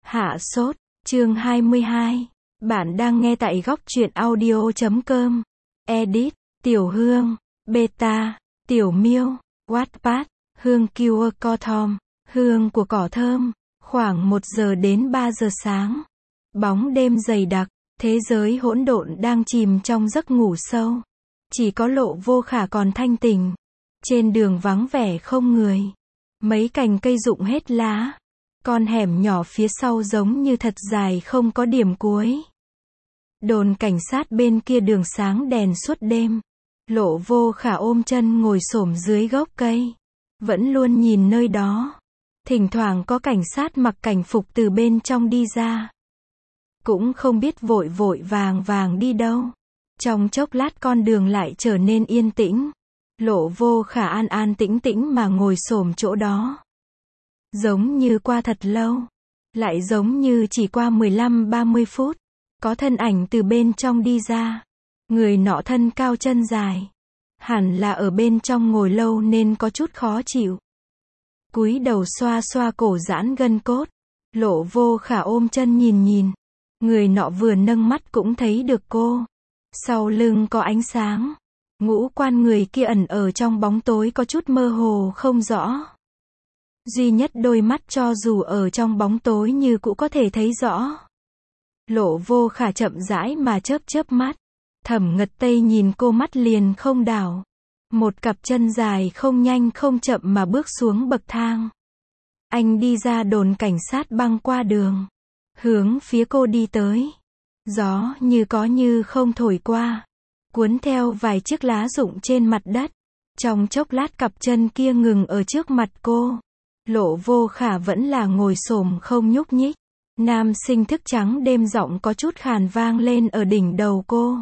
Hạ sốt, chương 22. Bạn đang nghe tại góc truyện audio.com. Edit, Tiểu Hương, Beta, Tiểu Miêu, Wattpad, hương cure Tom, hương của cỏ thơm. Khoảng 1 giờ đến 3 giờ sáng. Bóng đêm dày đặc, thế giới hỗn độn đang chìm trong giấc ngủ sâu. Chỉ có Lộ Vô Khả còn thanh tỉnh. Trên đường vắng vẻ không người. Mấy cành cây rụng hết lá. Con hẻm nhỏ phía sau giống như thật dài không có điểm cuối. Đồn cảnh sát bên kia đường sáng đèn suốt đêm. Lộ Vô Khả ôm chân ngồi xổm dưới gốc cây. Vẫn luôn nhìn nơi đó. Thỉnh thoảng có cảnh sát mặc cảnh phục từ bên trong đi ra. Cũng không biết vội vội vàng vàng đi đâu. Trong chốc lát con đường lại trở nên yên tĩnh. Lộ Vô Khả an an tĩnh tĩnh mà ngồi xổm chỗ đó. Giống như qua thật lâu. Lại giống như chỉ qua 15-30 phút. Có thân ảnh từ bên trong đi ra. Người nọ thân cao chân dài. Hẳn là ở bên trong ngồi lâu nên có chút khó chịu. Cúi đầu xoa xoa cổ giãn gân cốt. Lộ Vô Khả ôm chân nhìn nhìn. Người nọ vừa nâng mắt cũng thấy được cô. Sau lưng có ánh sáng. Ngũ quan người kia ẩn ở trong bóng tối có chút mơ hồ không rõ. Duy nhất đôi mắt cho dù ở trong bóng tối như cũ có thể thấy rõ. Lộ Vô Khả chậm rãi mà chớp chớp mắt. Thẩm Ngật Tây nhìn cô mắt liền không đảo. Một cặp chân dài không nhanh không chậm mà bước xuống bậc thang. Anh đi ra đồn cảnh sát băng qua đường. Hướng phía cô đi tới. Gió như có như không thổi qua. Cuốn theo vài chiếc lá rụng trên mặt đất. Trong chốc lát cặp chân kia ngừng ở trước mặt cô. Lộ Vô Khả vẫn là ngồi xổm không nhúc nhích. Nam sinh thức trắng đêm giọng có chút khàn vang lên ở đỉnh đầu cô.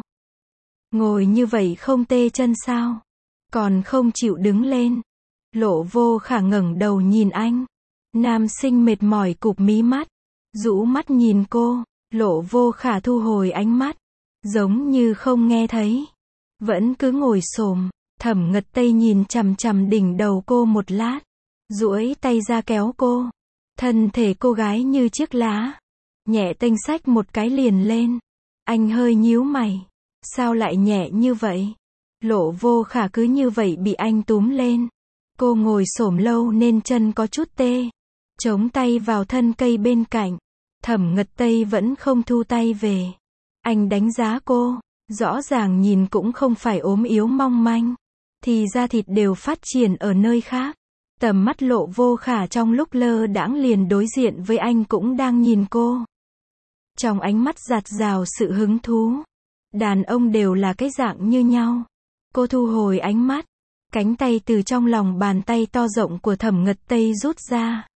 Ngồi như vậy không tê chân sao? Còn không chịu đứng lên. Lộ Vô Khả ngẩng đầu nhìn anh. Nam sinh mệt mỏi cụp mí mắt. Rũ mắt nhìn cô. Lộ Vô Khả thu hồi ánh mắt. Giống như không nghe thấy. Vẫn cứ ngồi xổm. Thẩm Ngật Tây nhìn chằm chằm đỉnh đầu cô một lát. Duỗi tay ra kéo cô. Thân thể cô gái như chiếc lá. Nhẹ tênh xách một cái liền lên. Anh hơi nhíu mày. Sao lại nhẹ như vậy? Lộ Vô Khả cứ như vậy bị anh túm lên. Cô ngồi xổm lâu nên chân có chút tê. Chống tay vào thân cây bên cạnh. Thẩm Ngật Tây vẫn không thu tay về. Anh đánh giá cô. Rõ ràng nhìn cũng không phải ốm yếu mong manh. Thì da thịt đều phát triển ở nơi khác. Tầm mắt Lộ Vô Khả trong lúc lơ đãng liền đối diện với anh cũng đang nhìn cô. Trong ánh mắt dạt dào sự hứng thú. Đàn ông đều là cái dạng như nhau. Cô thu hồi ánh mắt. Cánh tay từ trong lòng bàn tay to rộng của Thẩm Ngật Tây rút ra.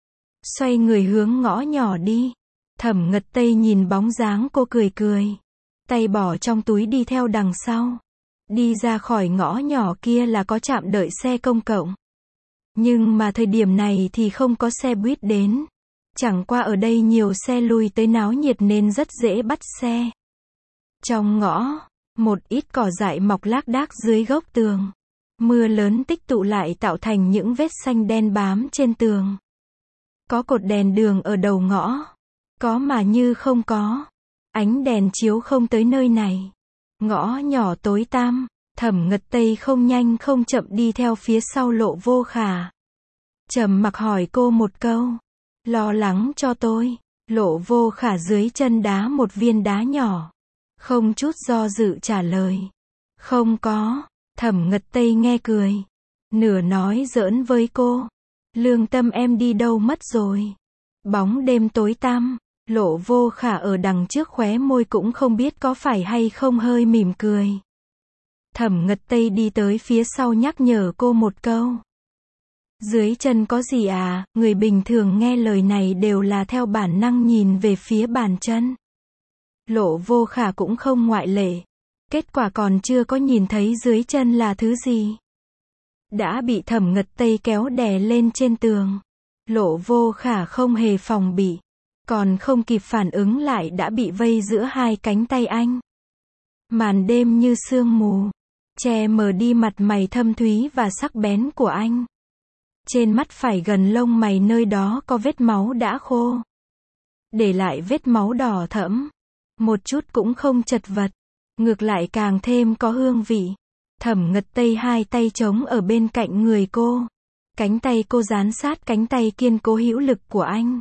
Xoay người hướng ngõ nhỏ đi. Thẩm Ngật Tây nhìn bóng dáng cô cười cười. Tay bỏ trong túi đi theo đằng sau. Đi ra khỏi ngõ nhỏ kia là có trạm đợi xe công cộng. Nhưng mà thời điểm này thì không có xe buýt đến. Chẳng qua ở đây nhiều xe lui tới náo nhiệt nên rất dễ bắt xe. Trong ngõ, một ít cỏ dại mọc lác đác dưới gốc tường. Mưa lớn tích tụ lại tạo thành những vết xanh đen bám trên tường. Có cột đèn đường ở đầu ngõ. Có mà như không có. Ánh đèn chiếu không tới nơi này. Ngõ nhỏ tối tăm. Thẩm Ngật Tây không nhanh không chậm đi theo phía sau Lộ Vô Khả. Trầm mặc hỏi cô một câu. Lo lắng cho tôi. Lộ Vô Khả dưới chân đá một viên đá nhỏ. Không chút do dự trả lời. Không có. Thẩm Ngật Tây nghe cười. Nửa nói giỡn với cô. Lương tâm em đi đâu mất rồi. Bóng đêm tối tăm. Lộ Vô Khả ở đằng trước khóe môi cũng không biết có phải hay không hơi mỉm cười. Thẩm Ngật Tây đi tới phía sau nhắc nhở cô một câu. Dưới chân có gì à? Người bình thường nghe lời này đều là theo bản năng nhìn về phía bàn chân. Lộ Vô Khả cũng không ngoại lệ. Kết quả còn chưa có nhìn thấy dưới chân là thứ gì. Đã bị Thẩm Ngật Tây kéo đè lên trên tường. Lộ Vô Khả không hề phòng bị. Còn không kịp phản ứng lại đã bị vây giữa hai cánh tay anh. Màn đêm như sương mù. Che mờ đi mặt mày thâm thúy và sắc bén của anh. Trên mắt phải gần lông mày nơi đó có vết máu đã khô. để lại vết máu đỏ thẫm. Một chút cũng không chật vật, ngược lại càng thêm có hương vị. Thẩm Ngật Tây hai tay chống ở bên cạnh người cô. Cánh tay cô dán sát cánh tay kiên cố hữu lực của anh.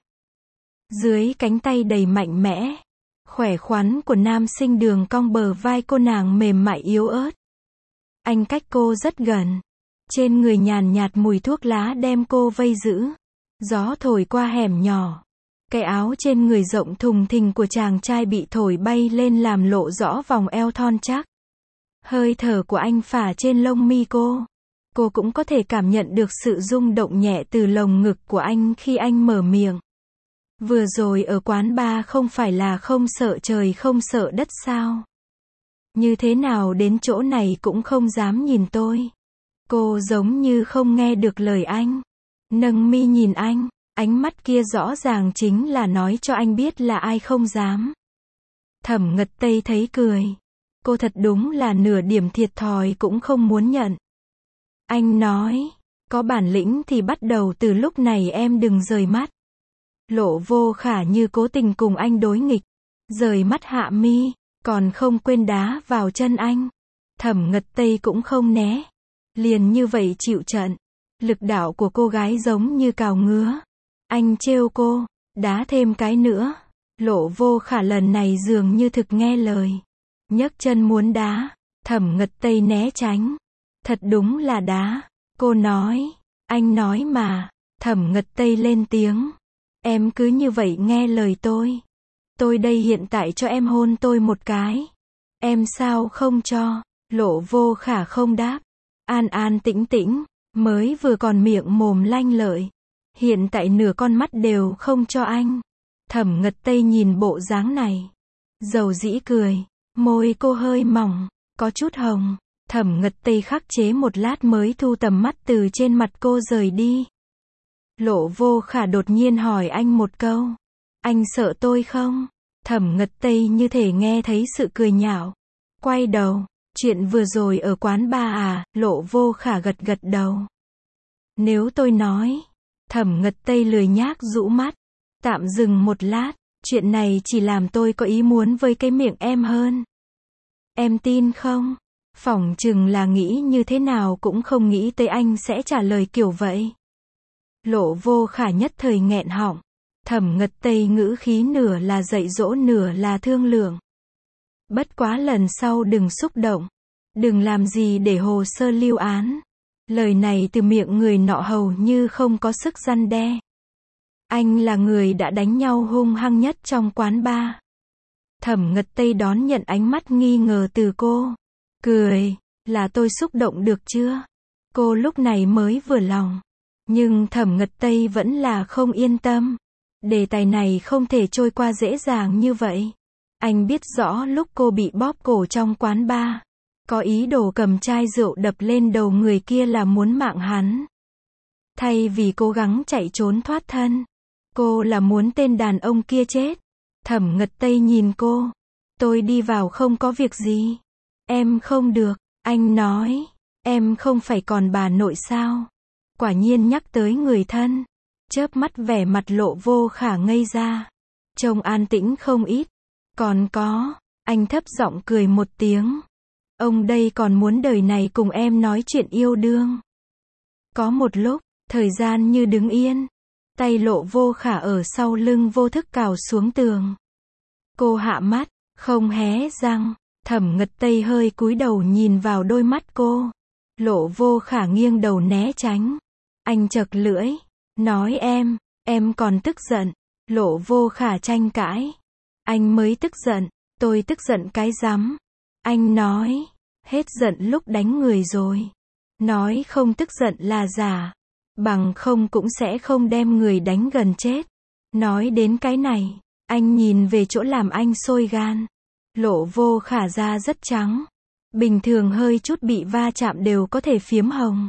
Dưới cánh tay đầy mạnh mẽ, khỏe khoắn của nam sinh đường cong bờ vai cô nàng mềm mại yếu ớt. Anh cách cô rất gần. Trên người nhàn nhạt mùi thuốc lá đem cô vây giữ. Gió thổi qua hẻm nhỏ. Cái áo trên người rộng thùng thình của chàng trai bị thổi bay lên làm lộ rõ vòng eo thon chắc. Hơi thở của anh phả trên lông mi cô. Cô cũng có thể cảm nhận được sự rung động nhẹ từ lồng ngực của anh khi anh mở miệng. Vừa rồi ở quán bar không phải là không sợ trời không sợ đất sao? Như thế nào đến chỗ này cũng không dám nhìn tôi. Cô giống như không nghe được lời anh. Nâng mi nhìn anh, ánh mắt kia rõ ràng chính là nói cho anh biết là ai không dám. Thẩm Ngật Tây thấy cười. Cô thật đúng là nửa điểm thiệt thòi cũng không muốn nhận. Anh nói, có bản lĩnh thì bắt đầu từ lúc này em đừng rời mắt. Lộ Vô Khả như cố tình cùng anh đối nghịch. Rời mắt hạ mi, còn không quên đá vào chân anh. Thẩm Ngật Tây cũng không né. Liền như vậy chịu trận. Lực đạo của cô gái giống như cào ngứa. Anh trêu cô, đá thêm cái nữa. Lộ Vô Khả lần này dường như thực nghe lời. Nhấc chân muốn đá. Thẩm Ngật Tây né tránh. Thật đúng là đá. Cô nói. Anh nói mà. Thẩm Ngật Tây lên tiếng. Em cứ như vậy nghe lời tôi. Tôi đây hiện tại cho em hôn tôi một cái. Em sao không cho? Lộ Vô Khả không đáp. An an tĩnh tĩnh. Mới vừa còn miệng mồm lanh lợi. Hiện tại nửa con mắt đều không cho anh. Thẩm Ngật Tây nhìn bộ dáng này. Dầu dĩ cười. Môi cô hơi mỏng. Có chút hồng. Thẩm Ngật Tây khắc chế một lát mới thu tầm mắt từ trên mặt cô rời đi. Lộ Vô Khả đột nhiên hỏi anh một câu. Anh sợ tôi không? Thẩm Ngật Tây như thể nghe thấy sự cười nhạo. Quay đầu. Chuyện vừa rồi ở quán bar à? Lộ Vô Khả gật gật đầu. Nếu tôi nói. Thẩm Ngật Tây lười nhác rũ mắt. Tạm dừng một lát. Chuyện này chỉ làm tôi có ý muốn với cái miệng em hơn. Em tin không? Phỏng chừng là nghĩ như thế nào cũng không nghĩ tới anh sẽ trả lời kiểu vậy. Lộ Vô Khả nhất thời nghẹn họng. Thẩm Ngật Tây ngữ khí nửa là dạy dỗ nửa là thương lượng. Bất quá lần sau đừng xúc động. Đừng làm gì để hồ sơ lưu án. Lời này từ miệng người nọ hầu như không có sức răn đe. Anh là người đã đánh nhau hung hăng nhất trong quán bar. Thẩm Ngật Tây đón nhận ánh mắt nghi ngờ từ cô. Cười, là tôi xúc động được chưa? Cô lúc này mới vừa lòng. Nhưng Thẩm Ngật Tây vẫn là không yên tâm. Đề tài này không thể trôi qua dễ dàng như vậy. Anh biết rõ lúc cô bị bóp cổ trong quán bar, có ý đồ cầm chai rượu đập lên đầu người kia là muốn mạng hắn. Thay vì cố gắng chạy trốn thoát thân, cô là muốn tên đàn ông kia chết. Thẩm Ngật Tây nhìn cô. Tôi đi vào không có việc gì. Em không được, anh nói. Em không phải còn bà nội sao? Quả nhiên nhắc tới người thân. Chớp mắt vẻ mặt Lộ Vô Khả ngây ra. Trông an tĩnh không ít. Còn có, anh thấp giọng cười một tiếng. Ông đây còn muốn đời này cùng em nói chuyện yêu đương. Có một lúc, thời gian như đứng yên. Tay Lộ Vô Khả ở sau lưng vô thức cào xuống tường. Cô hạ mắt, không hé răng. Thẩm Ngật Tây hơi cúi đầu nhìn vào đôi mắt cô. Lộ Vô Khả nghiêng đầu né tránh. Anh chật lưỡi. Nói em còn tức giận. Lộ Vô Khả tranh cãi. Anh mới tức giận. Tôi tức giận cái rắm. Anh nói. Hết giận lúc đánh người rồi. Nói không tức giận là giả. Bằng không cũng sẽ không đem người đánh gần chết. Nói đến cái này, anh nhìn về chỗ làm anh sôi gan. Lộ Vô Khả da rất trắng. Bình thường hơi chút bị va chạm đều có thể phiếm hồng.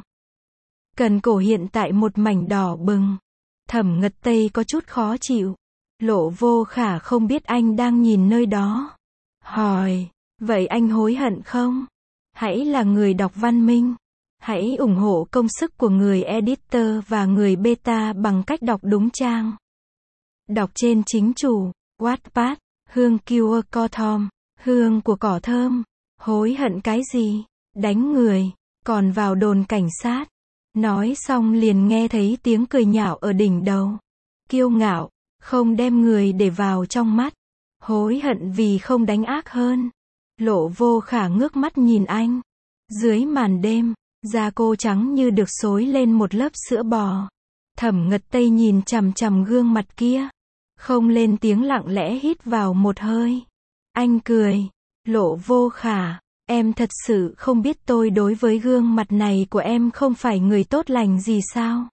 Cần cổ hiện tại một mảnh đỏ bừng. Thẩm Ngật Tây có chút khó chịu. Lộ Vô Khả không biết anh đang nhìn nơi đó. Hỏi, vậy anh hối hận không? Hãy là người đọc văn minh. Hãy ủng hộ công sức của người editor và người beta bằng cách đọc đúng trang. Đọc trên chính chủ, Wattpad, hương cure co thom, hương của cỏ thơm. Hối hận cái gì? Đánh người, còn vào đồn cảnh sát. Nói xong liền nghe thấy tiếng cười nhạo ở đỉnh đầu. Kiêu ngạo, không đem người để vào trong mắt. Hối hận vì không đánh ác hơn. Lộ Vô Khả ngước mắt nhìn anh. Dưới màn đêm, da cô trắng như được xối lên một lớp sữa bò. Thẩm Ngật Tây nhìn chằm chằm gương mặt kia. Không lên tiếng, lặng lẽ hít vào một hơi. Anh cười. Lộ Vô Khả, em thật sự không biết tôi đối với gương mặt này của em không phải người tốt lành gì sao?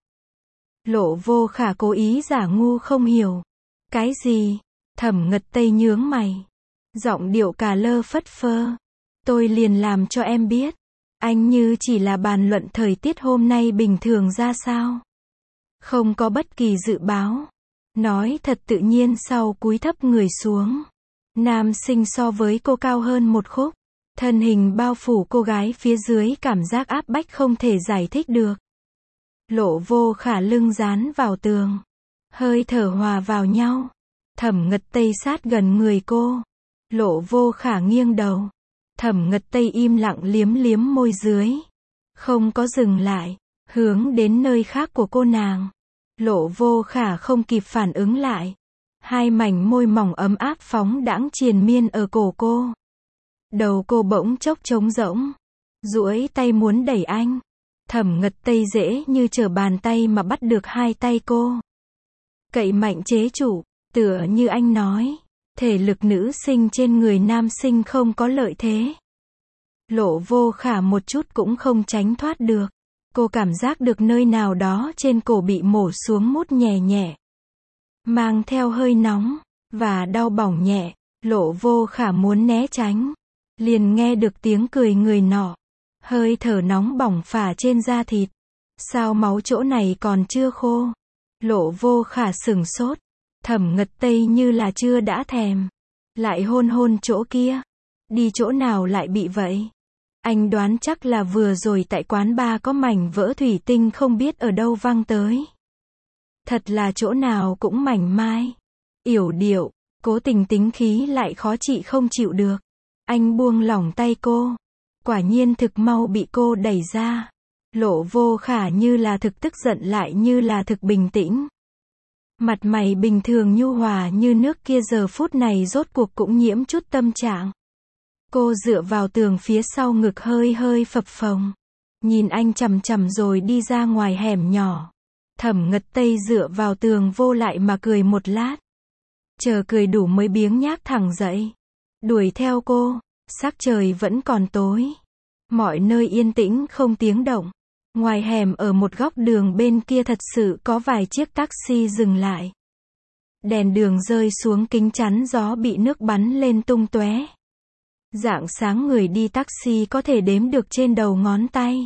Lộ Vô Khả cố ý giả ngu không hiểu. Cái gì? Thẩm Ngật Tây nhướng mày. Giọng điệu cà lơ phất phơ. Tôi liền làm cho em biết. Anh như chỉ là bàn luận thời tiết hôm nay bình thường ra sao. Không có bất kỳ dự báo. Nói thật tự nhiên sau cúi thấp người xuống. Nam sinh so với cô cao hơn một khúc. Thân hình bao phủ cô gái phía dưới, cảm giác áp bách không thể giải thích được. Lộ Vô Khả lưng dán vào tường. Hơi thở hòa vào nhau. Thẩm Ngật Tây sát gần người cô. Lộ Vô Khả nghiêng đầu. Thẩm Ngật Tây im lặng liếm liếm môi dưới. Không có dừng lại. Hướng đến nơi khác của cô nàng. Lộ Vô Khả không kịp phản ứng lại. Hai mảnh môi mỏng ấm áp phóng đãng triền miên ở cổ cô. Đầu cô bỗng chốc trống rỗng. Duỗi tay muốn đẩy anh. Thẩm Ngật Tây dễ như trở bàn tay mà bắt được hai tay cô. Cậy mạnh chế chủ, tựa như anh nói. Thể lực nữ sinh trên người nam sinh không có lợi thế. Lộ Vô Khả một chút cũng không tránh thoát được. Cô cảm giác được nơi nào đó trên cổ bị mổ xuống mút nhẹ nhẹ. Mang theo hơi nóng, và đau bỏng nhẹ. Lộ Vô Khả muốn né tránh. Liền nghe được tiếng cười người nọ. Hơi thở nóng bỏng phả trên da thịt. Sao máu chỗ này còn chưa khô? Lộ Vô Khả sửng sốt. Thẩm Ngật Tây như là chưa đã thèm. Lại hôn hôn chỗ kia. Đi chỗ nào lại bị vậy? Anh đoán chắc là vừa rồi tại quán bar có mảnh vỡ thủy tinh không biết ở đâu văng tới. Thật là chỗ nào cũng mảnh mai. Yểu điệu, cố tình tính khí lại khó trị không chịu được. Anh buông lỏng tay cô. Quả nhiên thực mau bị cô đẩy ra. Lộ Vô Khả như là thực tức giận lại như là thực bình tĩnh. Mặt mày bình thường nhu hòa như nước kia giờ phút này rốt cuộc cũng nhiễm chút tâm trạng. Cô dựa vào tường phía sau, ngực hơi hơi phập phồng. Nhìn anh chằm chằm rồi đi ra ngoài hẻm nhỏ. Thẩm Ngật Tây dựa vào tường vô lại mà cười một lát. Chờ cười đủ mới biếng nhác thẳng dậy. Đuổi theo cô. Sắc trời vẫn còn tối. Mọi nơi yên tĩnh không tiếng động. Ngoài hẻm ở một góc đường bên kia thật sự có vài chiếc taxi dừng lại. Đèn đường rơi xuống kính chắn gió bị nước bắn lên tung tóe. Rạng sáng người đi taxi có thể đếm được trên đầu ngón tay.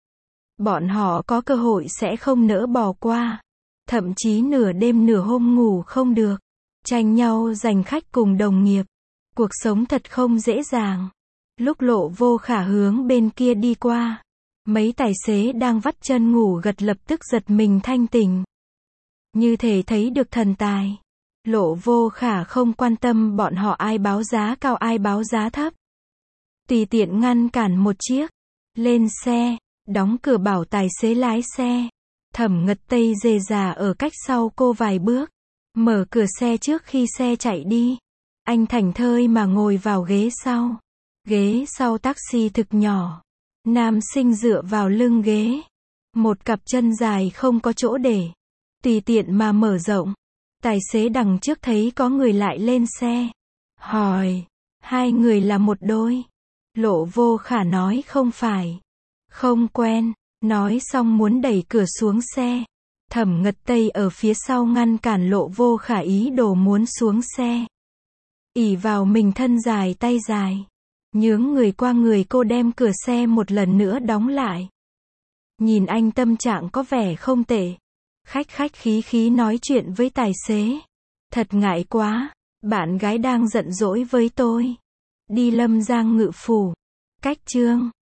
Bọn họ có cơ hội sẽ không nỡ bỏ qua. Thậm chí nửa đêm nửa hôm ngủ không được. Tranh nhau giành khách cùng đồng nghiệp. Cuộc sống thật không dễ dàng. Lúc Lộ Vô Khả hướng bên kia đi qua. Mấy tài xế đang vắt chân ngủ gật lập tức giật mình thanh tỉnh. Như thể thấy được thần tài. Lộ Vô Khả không quan tâm bọn họ ai báo giá cao ai báo giá thấp. Tùy tiện ngăn cản một chiếc. Lên xe, đóng cửa bảo tài xế lái xe. Thẩm Ngật Tây rề rà ở cách sau cô vài bước. Mở cửa xe trước khi xe chạy đi. Anh thảnh thơi mà ngồi vào ghế sau. Ghế sau taxi thực nhỏ. Nam sinh dựa vào lưng ghế. Một cặp chân dài không có chỗ để. Tùy tiện mà mở rộng. Tài xế đằng trước thấy có người lại lên xe. Hỏi. Hai người là một đôi. Lộ Vô Khả nói không phải. Không quen. Nói xong muốn đẩy cửa xuống xe. Thẩm Ngật Tây ở phía sau ngăn cản Lộ Vô Khả ý đồ muốn xuống xe. Ỷ vào mình thân dài tay dài. Nhướng người qua người cô đem cửa xe một lần nữa đóng lại. Nhìn anh tâm trạng có vẻ không tệ. Khách khách khí khí nói chuyện với tài xế. Thật ngại quá, bạn gái đang giận dỗi với tôi. Đi Lâm Giang Ngự Phủ. Cách chương